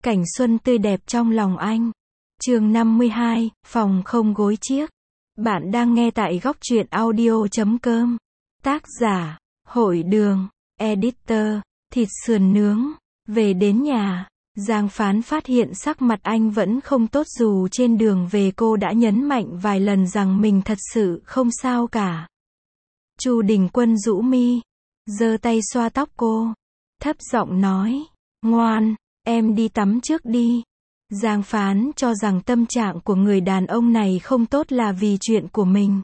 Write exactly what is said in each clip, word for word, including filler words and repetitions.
Cảnh xuân tươi đẹp trong lòng anh. Chương năm mươi hai, phòng không gối chiếc. Bạn đang nghe tại góc truyện audio chấm com. Tác giả, Hội Đường, Editor, thịt sườn nướng. Về đến nhà, Giang Phán phát hiện sắc mặt anh vẫn không tốt dù trên đường về cô đã nhấn mạnh vài lần rằng mình thật sự không sao cả. Chu Đình Quân rũ mi, giơ tay xoa tóc cô, thấp giọng nói, ngoan, em đi tắm trước đi. Giang Phán cho rằng tâm trạng của người đàn ông này không tốt là vì chuyện của mình.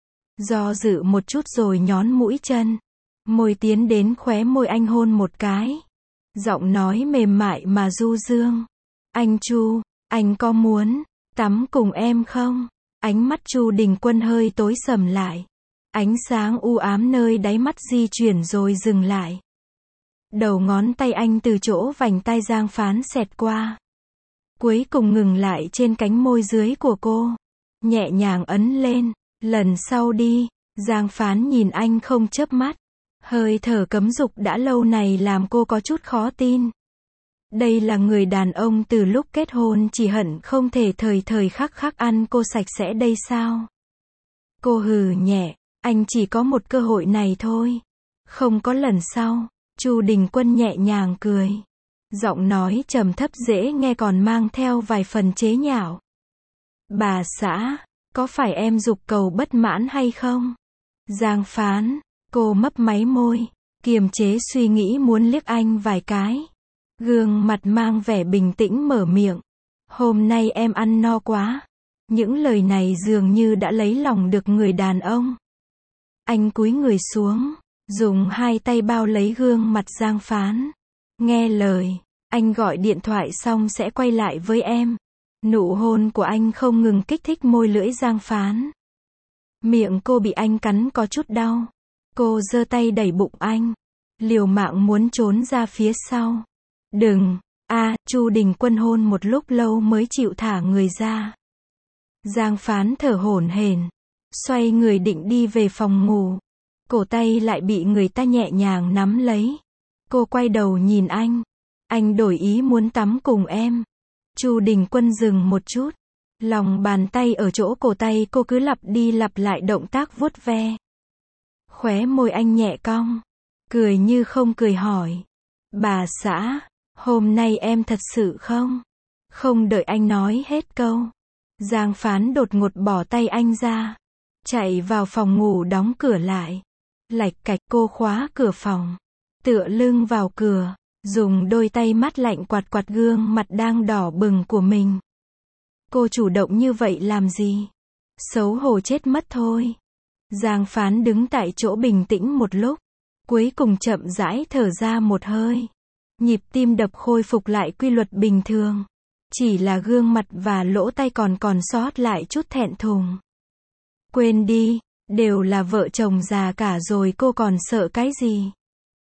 Do dự một chút rồi nhón mũi chân, môi tiến đến khóe môi anh hôn một cái. Giọng nói mềm mại mà du dương. Anh Chu, anh có muốn tắm cùng em không? Ánh mắt Chu Đình Quân hơi tối sầm lại. Ánh sáng u ám nơi đáy mắt di chuyển rồi dừng lại. Đầu ngón tay anh từ chỗ vành tai Giang Phán xẹt qua. Cuối cùng ngừng lại trên cánh môi dưới của cô. Nhẹ nhàng ấn lên. Lần sau đi. Giang Phán nhìn anh không chớp mắt. Hơi thở cấm dục đã lâu này làm cô có chút khó tin. Đây là người đàn ông từ lúc kết hôn chỉ hận không thể thời thời khắc khắc ăn cô sạch sẽ đây sao? Cô hừ nhẹ, anh chỉ có một cơ hội này thôi. Không có lần sau. Chu Đình Quân nhẹ nhàng cười. Giọng nói trầm thấp dễ nghe còn mang theo vài phần chế nhạo. Bà xã, có phải em giục cầu bất mãn hay không? Giang Phán, cô mấp máy môi, kiềm chế suy nghĩ muốn liếc anh vài cái. Gương mặt mang vẻ bình tĩnh mở miệng. Hôm nay em ăn no quá. Những lời này dường như đã lấy lòng được người đàn ông. Anh cúi người xuống, dùng hai tay bao lấy gương mặt Giang Phán. Nghe lời, anh gọi điện thoại xong sẽ quay lại với em. Nụ hôn của anh không ngừng kích thích môi lưỡi Giang Phán. Miệng cô bị anh cắn có chút đau. Cô giơ tay đẩy bụng anh, liều mạng muốn trốn ra phía sau. Đừng, a, Chu Đình Quân hôn một lúc lâu mới chịu thả người ra. Giang Phán thở hổn hển, xoay người định đi về phòng ngủ. Cổ tay lại bị người ta nhẹ nhàng nắm lấy. Cô quay đầu nhìn anh. Anh đổi ý muốn tắm cùng em. Chu Đình Quân dừng một chút. Lòng bàn tay ở chỗ cổ tay cô cứ lặp đi lặp lại động tác vuốt ve. Khóe môi anh nhẹ cong. Cười như không cười hỏi. Bà xã, hôm nay em thật sự không? Không đợi anh nói hết câu. Giang Phán đột ngột bỏ tay anh ra. Chạy vào phòng ngủ đóng cửa lại. Lạch cạch cô khóa cửa phòng. Tựa lưng vào cửa. Dùng đôi tay mát lạnh quạt quạt gương mặt đang đỏ bừng của mình. Cô chủ động như vậy làm gì? Xấu hổ chết mất thôi. Giang Phán đứng tại chỗ bình tĩnh một lúc. Cuối cùng chậm rãi thở ra một hơi. Nhịp tim đập khôi phục lại quy luật bình thường. Chỉ là gương mặt và lỗ tai còn còn sót lại chút thẹn thùng. Quên đi, đều là vợ chồng già cả rồi cô còn sợ cái gì?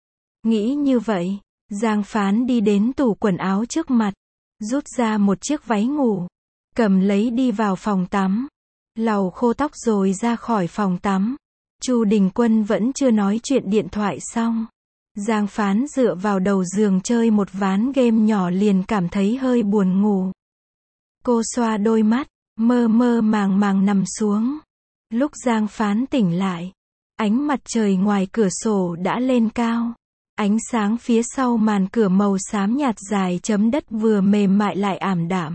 Nghĩ như vậy, Giang Phán đi đến tủ quần áo trước mặt. Rút ra một chiếc váy ngủ. Cầm lấy đi vào phòng tắm. Lau khô tóc rồi ra khỏi phòng tắm. Chu Đình Quân vẫn chưa nói chuyện điện thoại xong. Giang Phán dựa vào đầu giường chơi một ván game nhỏ liền cảm thấy hơi buồn ngủ. Cô xoa đôi mắt, mơ mơ màng màng nằm xuống. Lúc Giang Phán tỉnh lại, ánh mặt trời ngoài cửa sổ đã lên cao. Ánh sáng phía sau màn cửa màu xám nhạt dài chấm đất vừa mềm mại lại ảm đạm.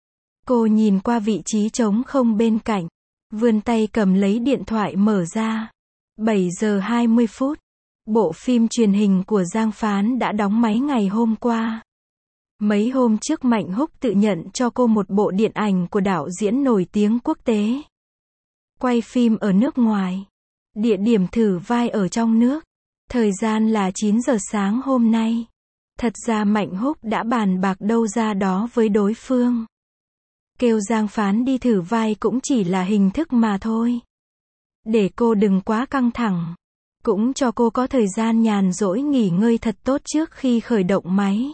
Cô nhìn qua vị trí trống không bên cạnh, vươn tay cầm lấy điện thoại mở ra. bảy giờ hai mươi phút. Bộ phim truyền hình của Giang Phán đã đóng máy ngày hôm qua. Mấy hôm trước Mạnh Húc tự nhận cho cô một bộ điện ảnh của đạo diễn nổi tiếng quốc tế. Quay phim ở nước ngoài. Địa điểm thử vai ở trong nước. Thời gian là chín giờ sáng hôm nay. Thật ra Mạnh Húc đã bàn bạc đâu ra đó với đối phương. Kêu Giang Phán đi thử vai cũng chỉ là hình thức mà thôi. Để cô đừng quá căng thẳng. Cũng cho cô có thời gian nhàn rỗi nghỉ ngơi thật tốt trước khi khởi động máy.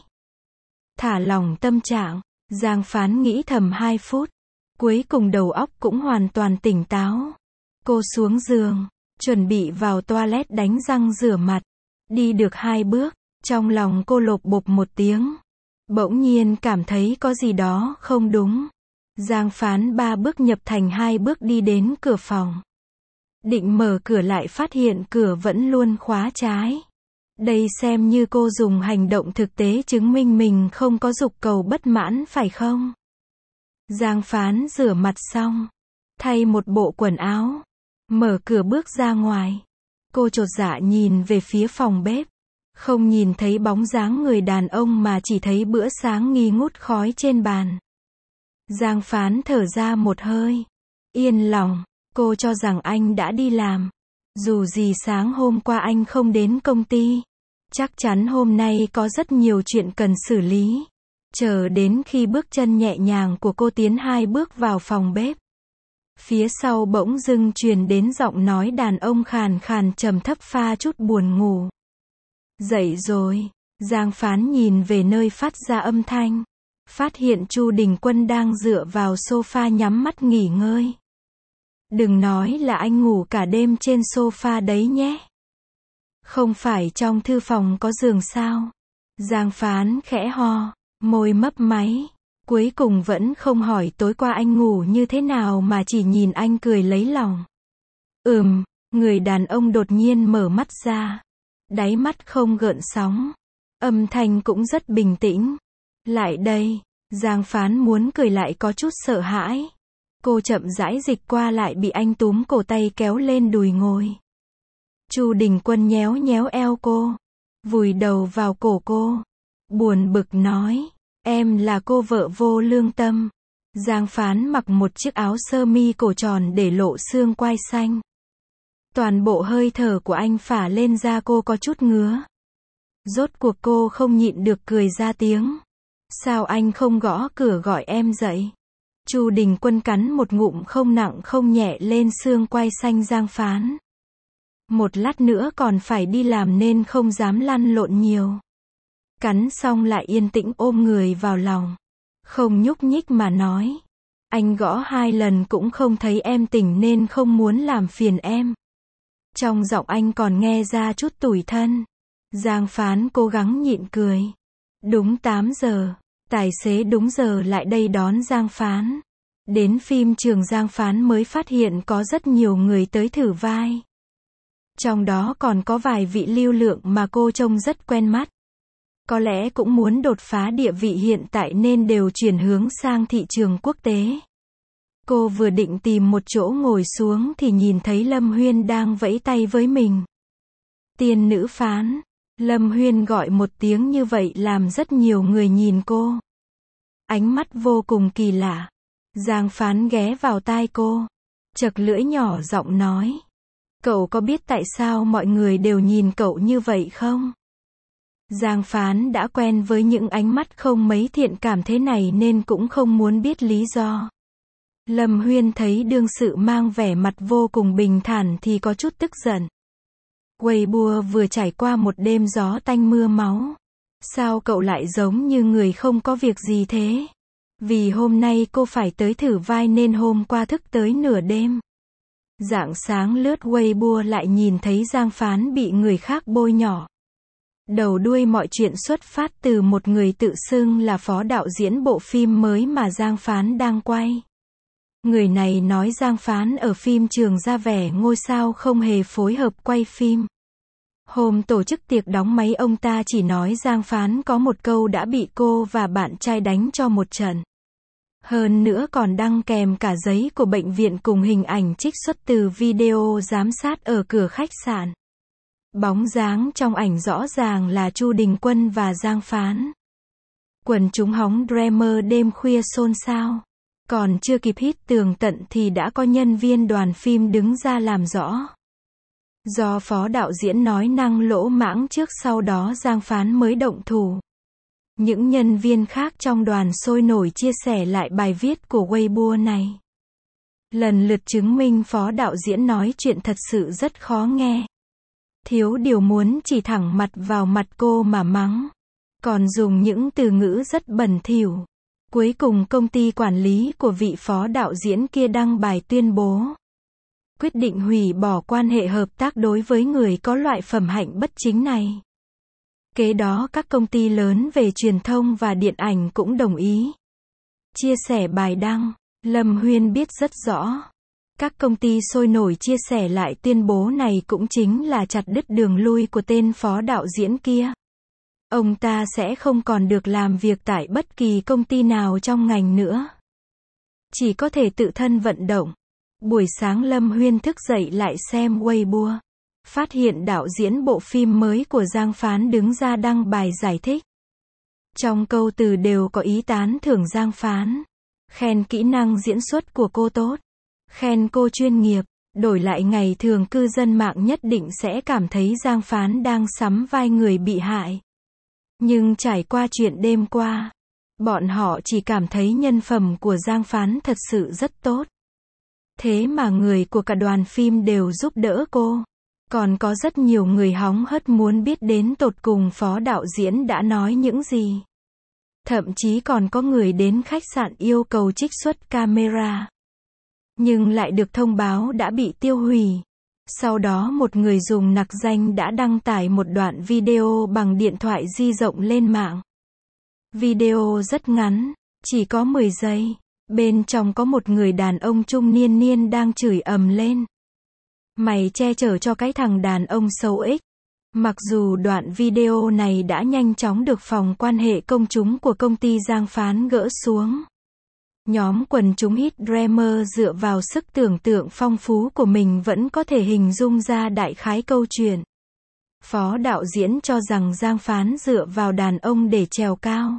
Thả lỏng tâm trạng, Giang Phán nghĩ thầm hai phút. Cuối cùng đầu óc cũng hoàn toàn tỉnh táo. Cô xuống giường, chuẩn bị vào toilet đánh răng rửa mặt. Đi được hai bước, trong lòng cô lộp bộp một tiếng. Bỗng nhiên cảm thấy có gì đó không đúng. Giang Phán ba bước nhập thành hai bước đi đến cửa phòng. Định mở cửa lại phát hiện cửa vẫn luôn khóa trái. Đây xem như cô dùng hành động thực tế chứng minh mình không có dục cầu bất mãn phải không? Giang Phán rửa mặt xong, thay một bộ quần áo, mở cửa bước ra ngoài. Cô chột dạ nhìn về phía phòng bếp. Không nhìn thấy bóng dáng người đàn ông mà chỉ thấy bữa sáng nghi ngút khói trên bàn. Giang Phán thở ra một hơi. Yên lòng, cô cho rằng anh đã đi làm. Dù gì sáng hôm qua anh không đến công ty. Chắc chắn hôm nay có rất nhiều chuyện cần xử lý. Chờ đến khi bước chân nhẹ nhàng của cô tiến hai bước vào phòng bếp. Phía sau bỗng dưng truyền đến giọng nói đàn ông khàn khàn trầm thấp pha chút buồn ngủ. Dậy rồi, Giang Phán nhìn về nơi phát ra âm thanh. Phát hiện Chu Đình Quân đang dựa vào sofa nhắm mắt nghỉ ngơi. Đừng nói là anh ngủ cả đêm trên sofa đấy nhé. Không phải trong thư phòng có giường sao? Giang Phán khẽ ho, môi mấp máy. Cuối cùng vẫn không hỏi tối qua anh ngủ như thế nào mà chỉ nhìn anh cười lấy lòng. Ừm, người đàn ông đột nhiên mở mắt ra. Đáy mắt không gợn sóng. Âm thanh cũng rất bình tĩnh. Lại đây, Giang Phán muốn cười lại có chút sợ hãi. Cô chậm rãi dịch qua lại bị anh túm cổ tay kéo lên đùi ngồi. Chu Đình Quân nhéo nhéo eo cô, vùi đầu vào cổ cô, buồn bực nói, em là cô vợ vô lương tâm. Giang Phán mặc một chiếc áo sơ mi cổ tròn để lộ xương quai xanh. Toàn bộ hơi thở của anh phả lên da cô có chút ngứa. Rốt cuộc cô không nhịn được cười ra tiếng. Sao anh không gõ cửa gọi em dậy? Chu Đình Quân cắn một ngụm không nặng không nhẹ lên xương quai xanh Giang Phán. Một lát nữa còn phải đi làm nên không dám lăn lộn nhiều. Cắn xong lại yên tĩnh ôm người vào lòng. Không nhúc nhích mà nói. Anh gõ hai lần cũng không thấy em tỉnh nên không muốn làm phiền em. Trong giọng anh còn nghe ra chút tủi thân. Giang Phán cố gắng nhịn cười. Đúng tám giờ, tài xế đúng giờ lại đây đón Giang Phán. Đến phim trường Giang Phán mới phát hiện có rất nhiều người tới thử vai. Trong đó còn có vài vị lưu lượng mà cô trông rất quen mắt. Có lẽ cũng muốn đột phá địa vị hiện tại nên đều chuyển hướng sang thị trường quốc tế. Cô vừa định tìm một chỗ ngồi xuống thì nhìn thấy Lâm Huyên đang vẫy tay với mình. Tiên nữ Phán. Lâm Huyên gọi một tiếng như vậy làm rất nhiều người nhìn cô. Ánh mắt vô cùng kỳ lạ. Giang Phán ghé vào tai cô. Chật lưỡi nhỏ giọng nói. Cậu có biết tại sao mọi người đều nhìn cậu như vậy không? Giang Phán đã quen với những ánh mắt không mấy thiện cảm thế này nên cũng không muốn biết lý do. Lâm Huyên thấy đương sự mang vẻ mặt vô cùng bình thản thì có chút tức giận. Weibo vừa trải qua một đêm gió tanh mưa máu. Sao cậu lại giống như người không có việc gì thế? Vì hôm nay cô phải tới thử vai nên hôm qua thức tới nửa đêm. Rạng sáng lướt Weibo lại nhìn thấy Giang Phán bị người khác bôi nhọ. Đầu đuôi mọi chuyện xuất phát từ một người tự xưng là phó đạo diễn bộ phim mới mà Giang Phán đang quay. Người này nói Giang Phán ở phim trường ra vẻ ngôi sao không hề phối hợp quay phim. Hôm tổ chức tiệc đóng máy ông ta chỉ nói Giang Phán có một câu đã bị cô và bạn trai đánh cho một trận. Hơn nữa còn đăng kèm cả giấy của bệnh viện cùng hình ảnh trích xuất từ video giám sát ở cửa khách sạn. Bóng dáng trong ảnh rõ ràng là Chu Đình Quân và Giang Phán. Quần chúng hóng Dreamer đêm khuya xôn xao. Còn chưa kịp hít tường tận thì đã có nhân viên đoàn phim đứng ra làm rõ. Do phó đạo diễn nói năng lỗ mãng trước sau đó Giang Phán mới động thủ. Những nhân viên khác trong đoàn sôi nổi chia sẻ lại bài viết của Weibo này. Lần lượt chứng minh phó đạo diễn nói chuyện thật sự rất khó nghe. Thiếu điều muốn chỉ thẳng mặt vào mặt cô mà mắng. Còn dùng những từ ngữ rất bẩn thỉu. Cuối cùng công ty quản lý của vị phó đạo diễn kia đăng bài tuyên bố. Quyết định hủy bỏ quan hệ hợp tác đối với người có loại phẩm hạnh bất chính này. Kế đó các công ty lớn về truyền thông và điện ảnh cũng đồng ý. Chia sẻ bài đăng, Lâm Huyên biết rất rõ. Các công ty sôi nổi chia sẻ lại tuyên bố này cũng chính là chặt đứt đường lui của tên phó đạo diễn kia. Ông ta sẽ không còn được làm việc tại bất kỳ công ty nào trong ngành nữa. Chỉ có thể tự thân vận động. Buổi sáng Lâm Huyên thức dậy lại xem Weibo. Phát hiện đạo diễn bộ phim mới của Giang Phán đứng ra đăng bài giải thích. Trong câu từ đều có ý tán thưởng Giang Phán. Khen kỹ năng diễn xuất của cô tốt. Khen cô chuyên nghiệp. Đổi lại ngày thường cư dân mạng nhất định sẽ cảm thấy Giang Phán đang sắm vai người bị hại. Nhưng trải qua chuyện đêm qua, bọn họ chỉ cảm thấy nhân phẩm của Giang Phán thật sự rất tốt. Thế mà người của cả đoàn phim đều giúp đỡ cô. Còn có rất nhiều người hóng hớt muốn biết đến tột cùng phó đạo diễn đã nói những gì. Thậm chí còn có người đến khách sạn yêu cầu trích xuất camera. Nhưng lại được thông báo đã bị tiêu hủy. Sau đó một người dùng nặc danh đã đăng tải một đoạn video bằng điện thoại di động lên mạng. Video rất ngắn, chỉ có mười giây. Bên trong có một người đàn ông trung niên niên đang chửi ầm lên. Mày che chở cho cái thằng đàn ông xấu ích. Mặc dù đoạn video này đã nhanh chóng được phòng quan hệ công chúng của công ty Giang Phán gỡ xuống. Nhóm quần chúng Hit Dreamer dựa vào sức tưởng tượng phong phú của mình vẫn có thể hình dung ra đại khái câu chuyện. Phó đạo diễn cho rằng Giang Phán dựa vào đàn ông để trèo cao.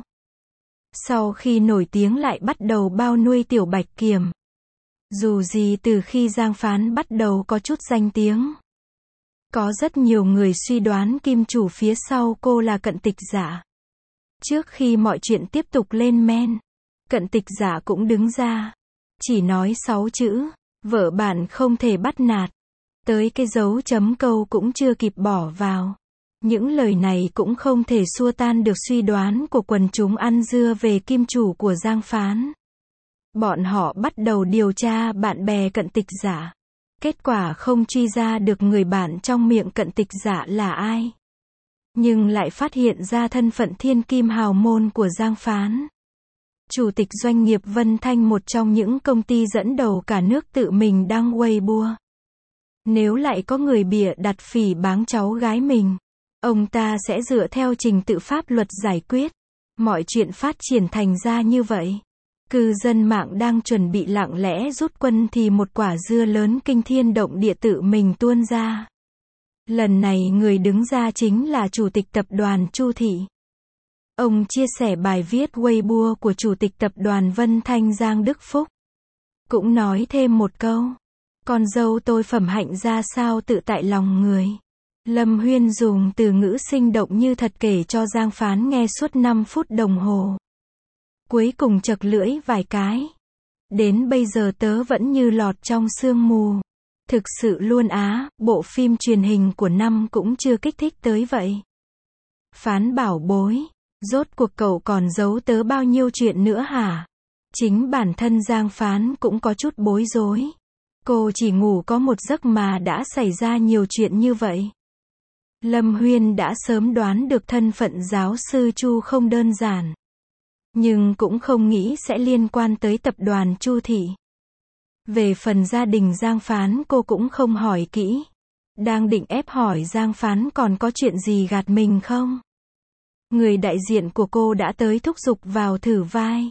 Sau khi nổi tiếng lại bắt đầu bao nuôi Tiểu Bạch Kiểm. Dù gì từ khi Giang Phán bắt đầu có chút danh tiếng. Có rất nhiều người suy đoán kim chủ phía sau cô là Cận Tịch Giả. Trước khi mọi chuyện tiếp tục lên men, Cận Tịch Giả cũng đứng ra. Chỉ nói sáu chữ, vợ bạn không thể bắt nạt. Tới cái dấu chấm câu cũng chưa kịp bỏ vào. Những lời này cũng không thể xua tan được suy đoán của quần chúng ăn dưa về kim chủ của Giang Phán. Bọn họ bắt đầu điều tra bạn bè Cận Tịch Giả. Kết quả không truy ra được người bạn trong miệng Cận Tịch Giả là ai. Nhưng lại phát hiện ra thân phận thiên kim hào môn của Giang Phán. Chủ tịch doanh nghiệp Vân Thanh, một trong những công ty dẫn đầu cả nước, tự mình đăng Weibo. Nếu lại có người bịa đặt phỉ báng cháu gái mình, ông ta sẽ dựa theo trình tự pháp luật giải quyết. Mọi chuyện phát triển thành ra như vậy. Cư dân mạng đang chuẩn bị lặng lẽ rút quân thì một quả dưa lớn kinh thiên động địa tự mình tuôn ra. Lần này người đứng ra chính là Chủ tịch Tập đoàn Chu Thị. Ông chia sẻ bài viết Weibo của Chủ tịch Tập đoàn Vân Thanh Giang Đức Phúc. Cũng nói thêm một câu. Con dâu tôi phẩm hạnh ra sao tự tại lòng người. Lâm Huyên dùng từ ngữ sinh động như thật kể cho Giang Phán nghe suốt năm phút đồng hồ. Cuối cùng chật lưỡi vài cái. Đến bây giờ tớ vẫn như lọt trong sương mù. Thực sự luôn á, bộ phim truyền hình của năm cũng chưa kích thích tới vậy. Phán bảo bối, rốt cuộc cậu còn giấu tớ bao nhiêu chuyện nữa hả? Chính bản thân Giang Phán cũng có chút bối rối. Cô chỉ ngủ có một giấc mà đã xảy ra nhiều chuyện như vậy. Lâm Huyên đã sớm đoán được thân phận giáo sư Chu không đơn giản. Nhưng cũng không nghĩ sẽ liên quan tới tập đoàn Chu Thị. Về phần gia đình Giang Phán cô cũng không hỏi kỹ. Đang định ép hỏi Giang Phán còn có chuyện gì gạt mình không? Người đại diện của cô đã tới thúc giục vào thử vai.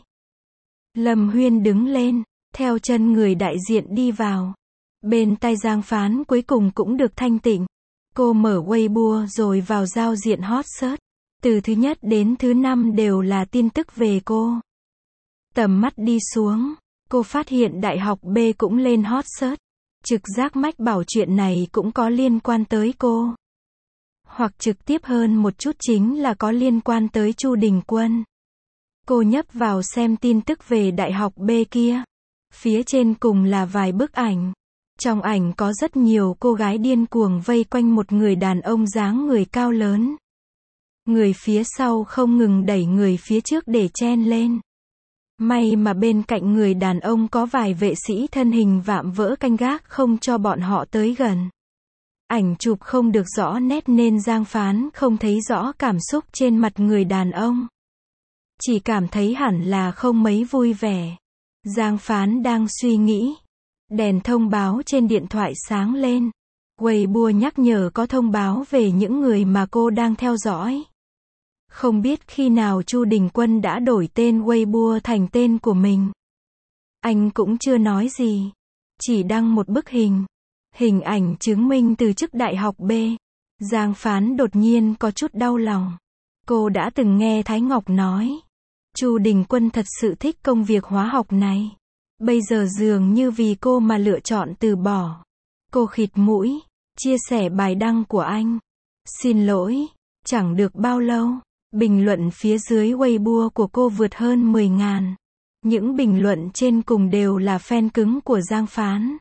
Lâm Huyên đứng lên, theo chân người đại diện đi vào. Bên tai Giang Phán cuối cùng cũng được thanh tịnh. Cô mở Weibo rồi vào giao diện hot search. Từ thứ nhất đến thứ năm đều là tin tức về cô. Tầm mắt đi xuống, cô phát hiện Đại học B cũng lên hot search. Trực giác mách bảo chuyện này cũng có liên quan tới cô. Hoặc trực tiếp hơn một chút chính là có liên quan tới Chu Đình Quân. Cô nhấp vào xem tin tức về Đại học B kia. Phía trên cùng là vài bức ảnh. Trong ảnh có rất nhiều cô gái điên cuồng vây quanh một người đàn ông dáng người cao lớn. Người phía sau không ngừng đẩy người phía trước để chen lên. May mà bên cạnh người đàn ông có vài vệ sĩ thân hình vạm vỡ canh gác không cho bọn họ tới gần. Ảnh chụp không được rõ nét nên Giang Phán không thấy rõ cảm xúc trên mặt người đàn ông. Chỉ cảm thấy hẳn là không mấy vui vẻ. Giang Phán đang suy nghĩ. Đèn thông báo trên điện thoại sáng lên. Weibo nhắc nhở có thông báo về những người mà cô đang theo dõi. Không biết khi nào Chu Đình Quân đã đổi tên Weibo thành tên của mình. Anh cũng chưa nói gì. Chỉ đăng một bức hình. Hình ảnh chứng minh từ chức đại học B. Giang Phán đột nhiên có chút đau lòng. Cô đã từng nghe Thái Ngọc nói. Chu Đình Quân thật sự thích công việc hóa học này. Bây giờ dường như vì cô mà lựa chọn từ bỏ. Cô khịt mũi, chia sẻ bài đăng của anh. Xin lỗi, chẳng được bao lâu. Bình luận phía dưới Weibo của cô vượt hơn mười ngàn. Những bình luận trên cùng đều là fan cứng của Giang Phán.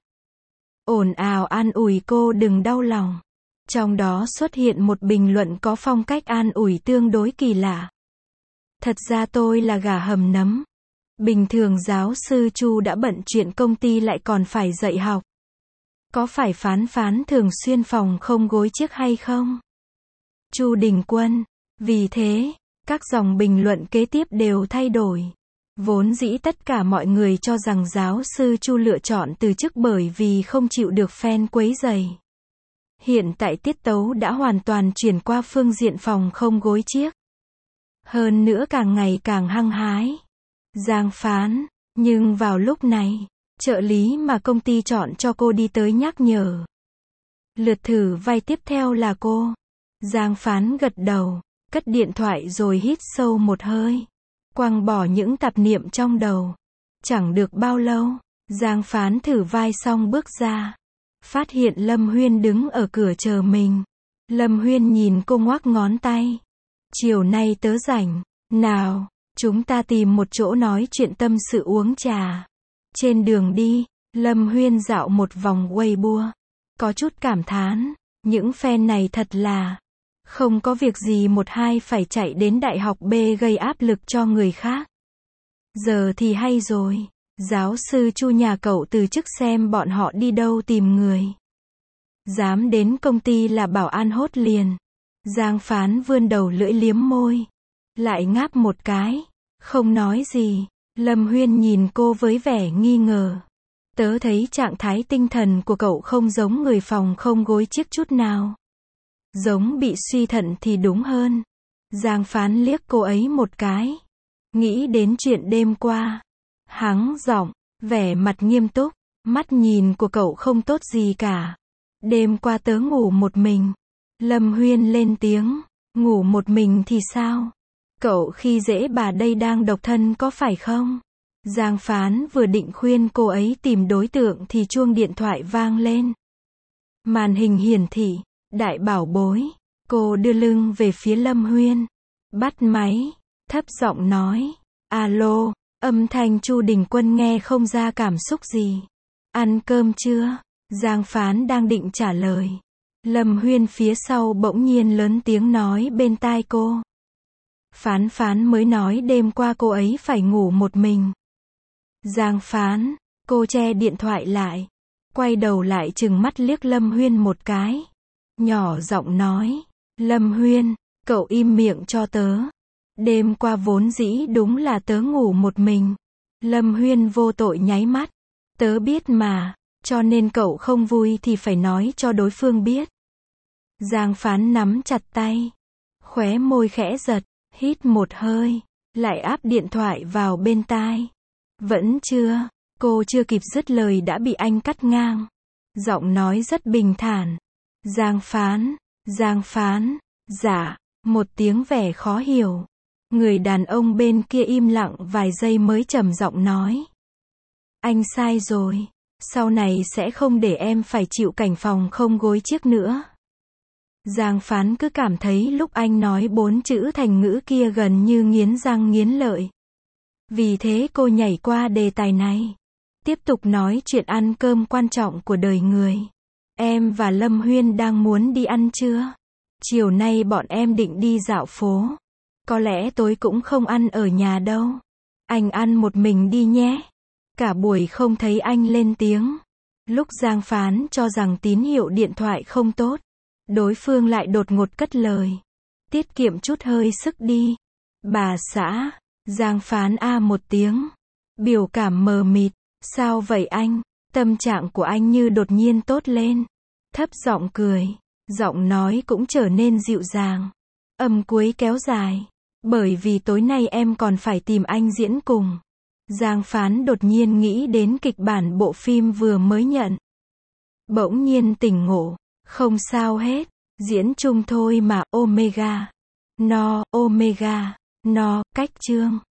Ồn ào an ủi cô đừng đau lòng. Trong đó xuất hiện một bình luận có phong cách an ủi tương đối kỳ lạ. Thật ra tôi là gà hầm nấm. Bình thường giáo sư Chu đã bận chuyện công ty lại còn phải dạy học. Có phải Phán Phán thường xuyên phòng không gối chiếc hay không? Chu Đình Quân. Vì thế, các dòng bình luận kế tiếp đều thay đổi. Vốn dĩ tất cả mọi người cho rằng giáo sư Chu lựa chọn từ chức bởi vì không chịu được fan quấy rầy. Hiện tại tiết tấu đã hoàn toàn chuyển qua phương diện phòng không gối chiếc. Hơn nữa càng ngày càng hăng hái. Giang Phán. Nhưng vào lúc này, trợ lý mà công ty chọn cho cô đi tới nhắc nhở. Lượt thử vai tiếp theo là cô. Giang Phán gật đầu, cất điện thoại rồi hít sâu một hơi. Quăng bỏ những tạp niệm trong đầu. Chẳng được bao lâu, Giang Phán thử vai xong bước ra. Phát hiện Lâm Huyên đứng ở cửa chờ mình. Lâm Huyên nhìn cô ngoắc ngón tay. Chiều nay tớ rảnh. Nào, chúng ta tìm một chỗ nói chuyện tâm sự uống trà. Trên đường đi, Lâm Huyên dạo một vòng Weibo. Có chút cảm thán. Những fan này thật là không có việc gì một hai phải chạy đến đại học B gây áp lực cho người khác. Giờ thì hay rồi. Giáo sư Chu nhà cậu từ chức xem bọn họ đi đâu tìm người. Dám đến công ty là bảo an hốt liền. Giang Phán vươn đầu lưỡi liếm môi. Lại ngáp một cái. Không nói gì. Lâm Huyên nhìn cô với vẻ nghi ngờ. Tớ thấy trạng thái tinh thần của cậu không giống người phòng không gối chiếc chút nào. Giống bị suy thận thì đúng hơn. Giang Phán liếc cô ấy một cái. Nghĩ đến chuyện đêm qua. Hắng giọng, vẻ mặt nghiêm túc. Mắt nhìn của cậu không tốt gì cả. Đêm qua tớ ngủ một mình. Lâm Huyên lên tiếng. Ngủ một mình thì sao? Cậu khi dễ bà đây đang độc thân có phải không? Giang Phán vừa định khuyên cô ấy tìm đối tượng thì chuông điện thoại vang lên. Màn hình hiển thị. Đại bảo bối. Cô đưa lưng về phía Lâm Huyên. Bắt máy. Thấp giọng nói. Alo. Âm thanh Chu Đình Quân nghe không ra cảm xúc gì. Ăn cơm chưa? Giang Phán đang định trả lời. Lâm Huyên phía sau bỗng nhiên lớn tiếng nói bên tai cô. Phán Phán mới nói đêm qua cô ấy phải ngủ một mình. Giang Phán. Cô che điện thoại lại. Quay đầu lại trừng mắt liếc Lâm Huyên một cái. Nhỏ giọng nói. Lâm Huyên, cậu im miệng cho tớ. Đêm qua vốn dĩ đúng là tớ ngủ một mình. Lâm Huyên vô tội nháy mắt. Tớ biết mà, cho nên cậu không vui thì phải nói cho đối phương biết. Giang Phán nắm chặt tay. Khóe môi khẽ giật, hít một hơi, lại áp điện thoại vào bên tai. Vẫn chưa, cô chưa kịp dứt lời đã bị anh cắt ngang. Giọng nói rất bình thản. Giang Phán, Giang Phán, dạ, một tiếng vẻ khó hiểu. Người đàn ông bên kia im lặng vài giây mới trầm giọng nói. Anh sai rồi, sau này sẽ không để em phải chịu cảnh phòng không gối chiếc nữa. Giang Phán cứ cảm thấy lúc anh nói bốn chữ thành ngữ kia gần như nghiến răng nghiến lợi. Vì thế cô nhảy qua đề tài này. Tiếp tục nói chuyện ăn cơm quan trọng của đời người. Em và Lâm Huyên đang muốn đi ăn trưa. Chiều nay bọn em định đi dạo phố. Có lẽ tối cũng không ăn ở nhà đâu. Anh ăn một mình đi nhé. Cả buổi không thấy anh lên tiếng. Lúc Giang Phán cho rằng tín hiệu điện thoại không tốt. Đối phương lại đột ngột cất lời. Tiết kiệm chút hơi sức đi. Bà xã. Giang Phán a một tiếng. Biểu cảm mờ mịt. Sao vậy anh? Tâm trạng của anh như đột nhiên tốt lên. Thấp giọng cười. Giọng nói cũng trở nên dịu dàng. Âm cuối kéo dài. Bởi vì tối nay em còn phải tìm anh diễn cùng. Giang Phán đột nhiên nghĩ đến kịch bản bộ phim vừa mới nhận. Bỗng nhiên tỉnh ngộ. Không sao hết. Diễn chung thôi mà. Omega. No, Omega. No, cách chương.